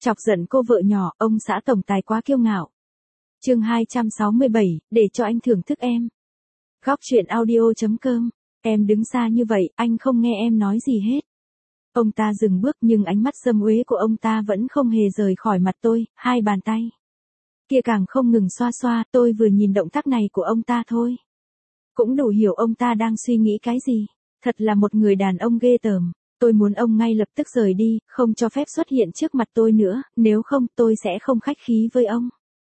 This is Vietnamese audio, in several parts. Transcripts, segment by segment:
Chọc giận cô vợ nhỏ, ông xã tổng tài quá kiêu ngạo. Chương 267, để cho anh thưởng thức em. Góc truyện audio.com. Em đứng xa như vậy, anh không nghe em nói gì hết. Ông ta dừng bước nhưng ánh mắt dâm uế của ông ta vẫn không hề rời khỏi mặt tôi, hai bàn tay kia càng không ngừng xoa xoa, tôi vừa nhìn động tác này của ông ta thôi. Cũng đủ hiểu ông ta đang suy nghĩ cái gì. Thật là một người đàn ông ghê tởm. Tôi muốn ông ngay lập tức rời đi, không cho phép xuất hiện trước mặt tôi nữa, nếu không tôi sẽ không khách khí với ông.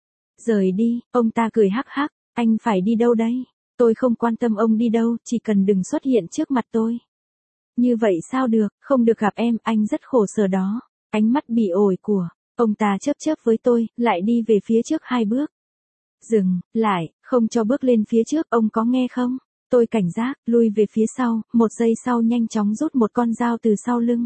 Rời đi, ông ta cười hắc hắc, anh phải đi đâu đấy? Tôi không quan tâm ông đi đâu, chỉ cần đừng xuất hiện trước mặt tôi. Như vậy sao được, không được gặp em, anh rất khổ sở đó. Ánh mắt bị ổi của ông ta chớp chớp với tôi, lại đi về phía trước 2 bước. Dừng lại, không cho bước lên phía trước, ông có nghe không? Tôi cảnh giác, lui về phía sau, 1 giây sau nhanh chóng rút một con dao từ sau lưng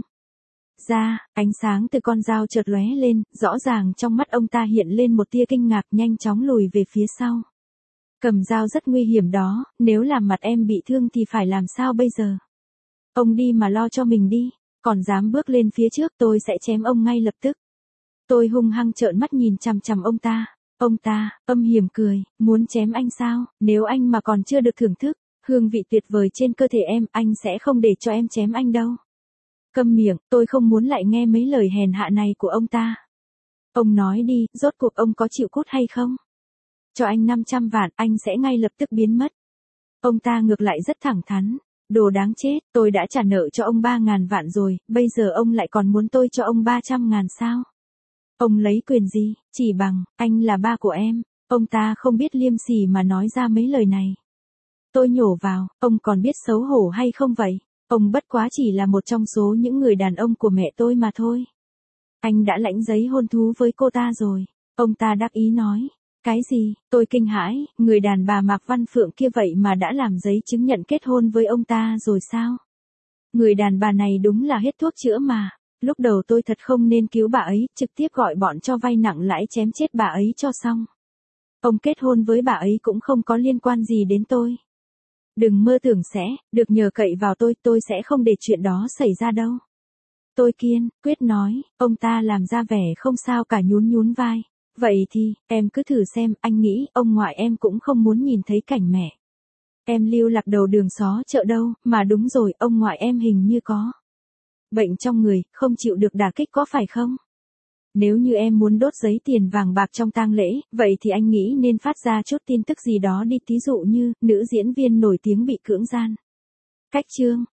ra, ánh sáng từ con dao chợt lóe lên, rõ ràng trong mắt ông ta hiện lên một tia kinh ngạc, nhanh chóng lùi về phía sau. Cầm dao rất nguy hiểm đó, nếu làm mặt em bị thương thì phải làm sao bây giờ? Ông đi mà lo cho mình đi, còn dám bước lên phía trước tôi sẽ chém ông ngay lập tức. Tôi hung hăng trợn mắt nhìn chằm chằm ông ta. Ông ta, âm hiểm cười, muốn chém anh sao, nếu anh mà còn chưa được thưởng thức hương vị tuyệt vời trên cơ thể em, anh sẽ không để cho em chém anh đâu. Câm miệng, tôi không muốn lại nghe mấy lời hèn hạ này của ông ta. Ông nói đi, rốt cuộc ông có chịu cút hay không? Cho anh 500 vạn, anh sẽ ngay lập tức biến mất. Ông ta ngược lại rất thẳng thắn. Đồ đáng chết, tôi đã trả nợ cho ông 3.000 vạn rồi, bây giờ ông lại còn muốn tôi cho ông 300.000 sao? Ông lấy quyền gì, chỉ bằng, anh là ba của em. Ông ta không biết liêm sỉ mà nói ra mấy lời này. Tôi nhổ vào, ông còn biết xấu hổ hay không vậy? Ông bất quá chỉ là một trong số những người đàn ông của mẹ tôi mà thôi. Anh đã lãnh giấy hôn thú với cô ta rồi. Ông ta đắc ý nói. Cái gì? Tôi kinh hãi, người đàn bà Mạc Văn Phượng kia vậy mà đã làm giấy chứng nhận kết hôn với ông ta rồi sao? Người đàn bà này đúng là hết thuốc chữa mà. Lúc đầu tôi thật không nên cứu bà ấy, trực tiếp gọi bọn cho vay nặng lãi chém chết bà ấy cho xong. Ông kết hôn với bà ấy cũng không có liên quan gì đến tôi. Đừng mơ tưởng sẽ được nhờ cậy vào tôi sẽ không để chuyện đó xảy ra đâu. Tôi kiên quyết nói, ông ta làm ra vẻ không sao cả, nhún nhún vai. Vậy thì, em cứ thử xem, anh nghĩ ông ngoại em cũng không muốn nhìn thấy cảnh mẹ em lưu lạc đầu đường xó chợ đâu, mà đúng rồi, ông ngoại em hình như có bệnh trong người, không chịu được đả kích có phải không? Nếu như em muốn đốt giấy tiền vàng bạc trong tang lễ, vậy thì anh nghĩ nên phát ra chút tin tức gì đó đi, thí dụ như, nữ diễn viên nổi tiếng bị cưỡng gian. Cách chương